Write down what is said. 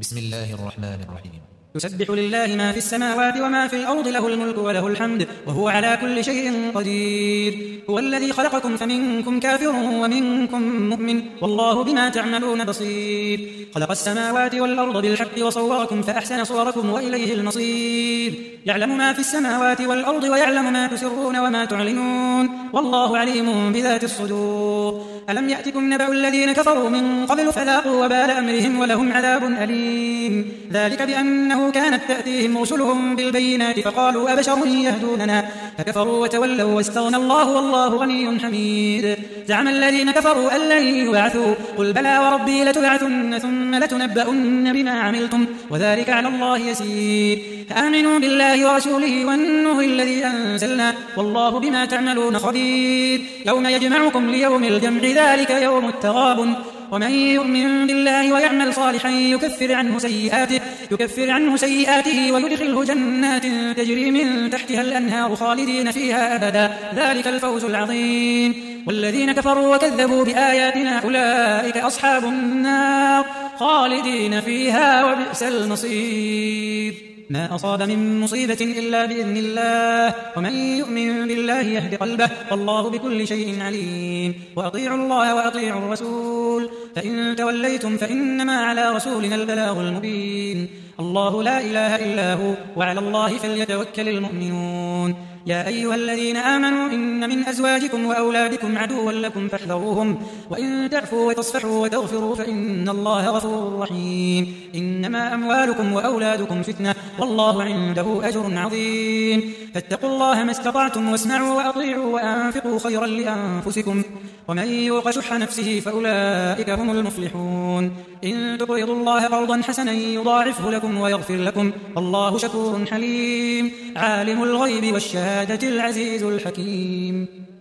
بسم الله الرحمن الرحيم. يسبح لله ما في السماوات وما في الأرض، له الملك وله الحمد وهو على كل شيء قدير. هو الذي خلقكم فمنكم كافر ومنكم مؤمن والله بما تعملون بصير. خلق السماوات والأرض بالحق وصوركم فأحسن صوركم وإليه المصير. يعلم ما في السماوات والأرض ويعلم ما تسرون وما تعلنون والله عليم بذات الصدور. ألم يأتكم نبأ الذين كفروا من قبل فذاقوا وبال أمرهم ولهم عذاب أليم. ذلك بأنه كانت تأتيهم رسلهم بالبينات فقالوا أبشر يهدوننا فكفروا وتولوا واستغنى الله والله غني حميد. زعم الذين كفروا أن لن يبعثوا قل بلى وربي لتبعثن ثم لتنبؤن بما عملتم وذلك على الله يسير. آمنوا بالله ورسوله والنور الذي أنزلنا والله بما تعملون خبير. يوم يجمعكم ليوم الجمع ذلك يوم التغابن. ومن يؤمن بالله ويعمل صالحا يكفر عنه سيئاته ويدخله جنات تجري من تحتها الأنهار خالدين فيها أبدا ذلك الفوز العظيم. والذين كفروا وكذبوا بآياتنا أولئك أصحاب النار خالدين فيها وبئس المصير. ما أصاب من مصيبة إلا بإذن الله ومن يؤمن بالله يهد قلبه والله بكل شيء عليم. وأطيعوا الله وأطيعوا الرسول فإن توليتم فإنما على رسولنا البلاغ المبين. الله لا إله إلا هو وعلى الله فليتوكل المؤمنون. يا أيها الذين آمنوا إن من أزواجكم وأولادكم عدوا لكم فاحذروهم وإن تعفوا وتصفحوا وتغفروا فإن الله غفور رحيم. إنما أموالكم وأولادكم فتنة والله عنده أجر عظيم. فاتقوا الله ما استطعتم واسمعوا وأطيعوا وأنفقوا خيرا لأنفسكم ومن يوق شح نفسه فأولئك هم المفلحون. إن تقرضوا الله قرضا حسنا يضاعفه لكم ويغفر لكم والله شكور حليم. عالم الغيب والشهادة العزيز الحكيم.